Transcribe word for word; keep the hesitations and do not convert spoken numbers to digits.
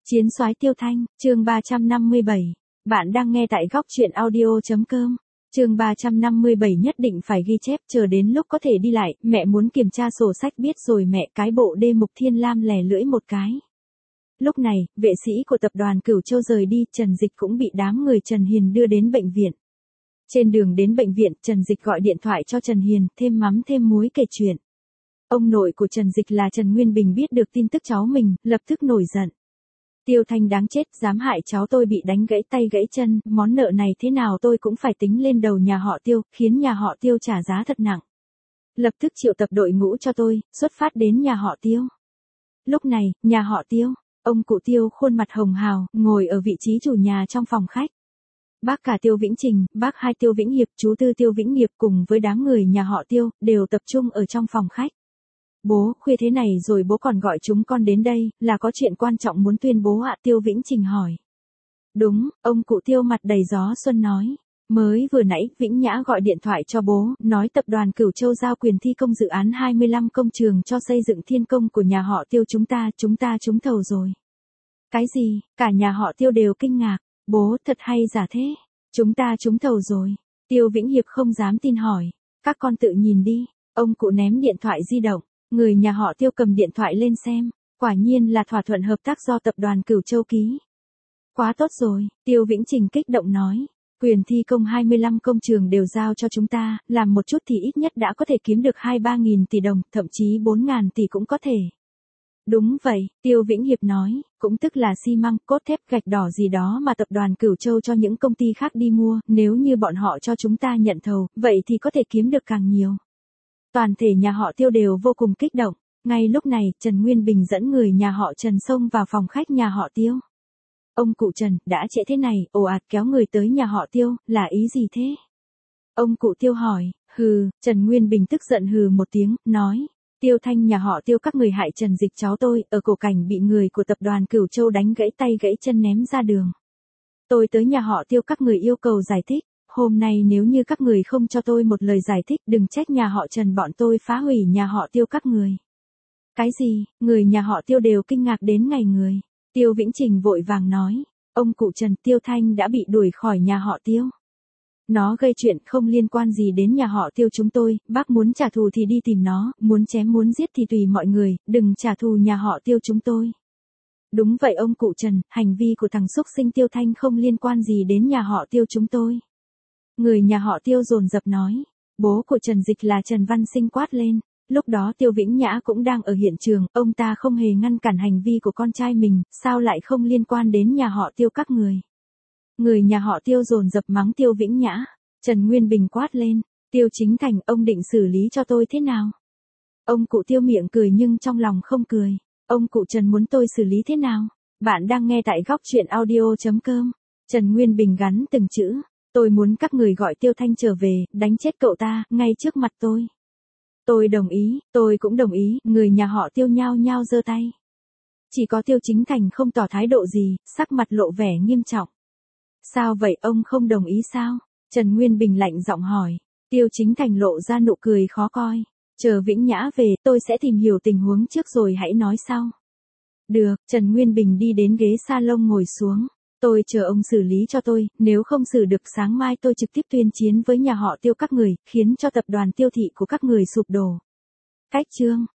Chiến soái Tiêu Thanh, chương ba trăm năm mươi bảy. Bạn đang nghe tại góc truyện audio.com. Chương ba trăm năm mươi bảy nhất định phải ghi chép chờ đến lúc có thể đi lại, mẹ muốn kiểm tra sổ sách biết rồi mẹ. Cái bộ đê Mục Thiên Lam lè lưỡi một cái. Lúc này, vệ sĩ của tập đoàn Cửu Châu rời đi, Trần Dịch cũng bị đám người Trần Hiền đưa đến bệnh viện. Trên đường đến bệnh viện, Trần Dịch gọi điện thoại cho Trần Hiền, thêm mắm thêm muối kể chuyện. Ông nội của Trần Dịch là Trần Nguyên Bình biết được tin tức cháu mình, lập tức nổi giận. Tiêu Thanh đáng chết, dám hại cháu tôi bị đánh gãy tay gãy chân, món nợ này thế nào tôi cũng phải tính lên đầu nhà họ Tiêu, khiến nhà họ Tiêu trả giá thật nặng. Lập tức triệu tập đội ngũ cho tôi, xuất phát đến nhà họ Tiêu. Lúc này, nhà họ Tiêu, ông cụ Tiêu khuôn mặt hồng hào, ngồi ở vị trí chủ nhà trong phòng khách. Bác cả Tiêu Vĩnh Trình, bác hai Tiêu Vĩnh Hiệp, chú tư Tiêu Vĩnh Nghiệp cùng với đám người nhà họ Tiêu, đều tập trung ở trong phòng khách. Bố, khuya thế này rồi bố còn gọi chúng con đến đây, là có chuyện quan trọng muốn tuyên bố ạ? Tiêu Vĩnh Trình hỏi. Đúng, ông cụ Tiêu mặt đầy gió xuân nói. Mới vừa nãy, Vĩnh Nhã gọi điện thoại cho bố, nói tập đoàn Cửu Châu giao quyền thi công dự án hai mươi lăm công trường cho xây dựng thiên công của nhà họ Tiêu chúng ta, chúng ta trúng thầu rồi. Cái gì? Cả nhà họ Tiêu đều kinh ngạc. Bố, thật hay giả thế? Chúng ta trúng thầu rồi. Tiêu Vĩnh Hiệp không dám tin hỏi. Các con tự nhìn đi. Ông cụ ném điện thoại di động. Người nhà họ Tiêu cầm điện thoại lên xem, quả nhiên là thỏa thuận hợp tác do tập đoàn Cửu Châu ký. Quá tốt rồi, Tiêu Vĩnh Trình kích động nói, quyền thi công hai mươi lăm công trường đều giao cho chúng ta, làm một chút thì ít nhất đã có thể kiếm được hai ba nghìn tỷ đồng, thậm chí bốn ngàn tỷ cũng có thể. Đúng vậy, Tiêu Vĩnh Hiệp nói, cũng tức là xi măng, cốt thép, gạch đỏ gì đó mà tập đoàn Cửu Châu cho những công ty khác đi mua, nếu như bọn họ cho chúng ta nhận thầu, vậy thì có thể kiếm được càng nhiều. Toàn thể nhà họ Tiêu đều vô cùng kích động. Ngay lúc này, Trần Nguyên Bình dẫn người nhà họ Trần xông vào phòng khách nhà họ Tiêu. Ông cụ Trần, đã trễ thế này, ồ ạt kéo người tới nhà họ Tiêu, là ý gì thế? Ông cụ Tiêu hỏi, hừ, Trần Nguyên Bình tức giận hừ một tiếng, nói, Tiêu Thanh nhà họ Tiêu các người hại Trần Dịch cháu tôi, ở cổ cảnh bị người của tập đoàn Cửu Châu đánh gãy tay gãy chân ném ra đường. Tôi tới nhà họ Tiêu các người yêu cầu giải thích. Hôm nay nếu như các người không cho tôi một lời giải thích, đừng trách nhà họ Trần bọn tôi phá hủy nhà họ Tiêu các người. Cái gì? Người nhà họ Tiêu đều kinh ngạc đến ngày người. Tiêu Vĩnh Trình vội vàng nói, ông cụ Trần, Tiêu Thanh đã bị đuổi khỏi nhà họ Tiêu. Nó gây chuyện không liên quan gì đến nhà họ Tiêu chúng tôi, bác muốn trả thù thì đi tìm nó, muốn chém muốn giết thì tùy mọi người, đừng trả thù nhà họ Tiêu chúng tôi. Đúng vậy ông cụ Trần, hành vi của thằng xúc sinh Tiêu Thanh không liên quan gì đến nhà họ Tiêu chúng tôi. Người nhà họ Tiêu dồn dập nói, bố của Trần Dịch là Trần Văn Sinh quát lên, lúc đó Tiêu Vĩnh Nhã cũng đang ở hiện trường, ông ta không hề ngăn cản hành vi của con trai mình, sao lại không liên quan đến nhà họ Tiêu các người. Người nhà họ Tiêu dồn dập mắng Tiêu Vĩnh Nhã, Trần Nguyên Bình quát lên, Tiêu Chính Thành, ông định xử lý cho tôi thế nào? Ông cụ Tiêu miệng cười nhưng trong lòng không cười, ông cụ Trần muốn tôi xử lý thế nào? Bạn đang nghe tại góc truyện audio.com, Trần Nguyên Bình gắn từng chữ. Tôi muốn các người gọi Tiêu Thanh trở về, đánh chết cậu ta, ngay trước mặt tôi. Tôi đồng ý, tôi cũng đồng ý, người nhà họ Tiêu nhao nhao giơ tay. Chỉ có Tiêu Chính Thành không tỏ thái độ gì, sắc mặt lộ vẻ nghiêm trọng. Sao vậy, ông không đồng ý sao? Trần Nguyên Bình lạnh giọng hỏi. Tiêu Chính Thành lộ ra nụ cười khó coi. Chờ Vĩnh Nhã về, tôi sẽ tìm hiểu tình huống trước rồi hãy nói sau. Được, Trần Nguyên Bình đi đến ghế salon ngồi xuống. Tôi chờ ông xử lý cho tôi, nếu không xử được sáng mai tôi trực tiếp tuyên chiến với nhà họ Tiêu các người, khiến cho tập đoàn Tiêu thị của các người sụp đổ. Cách chương,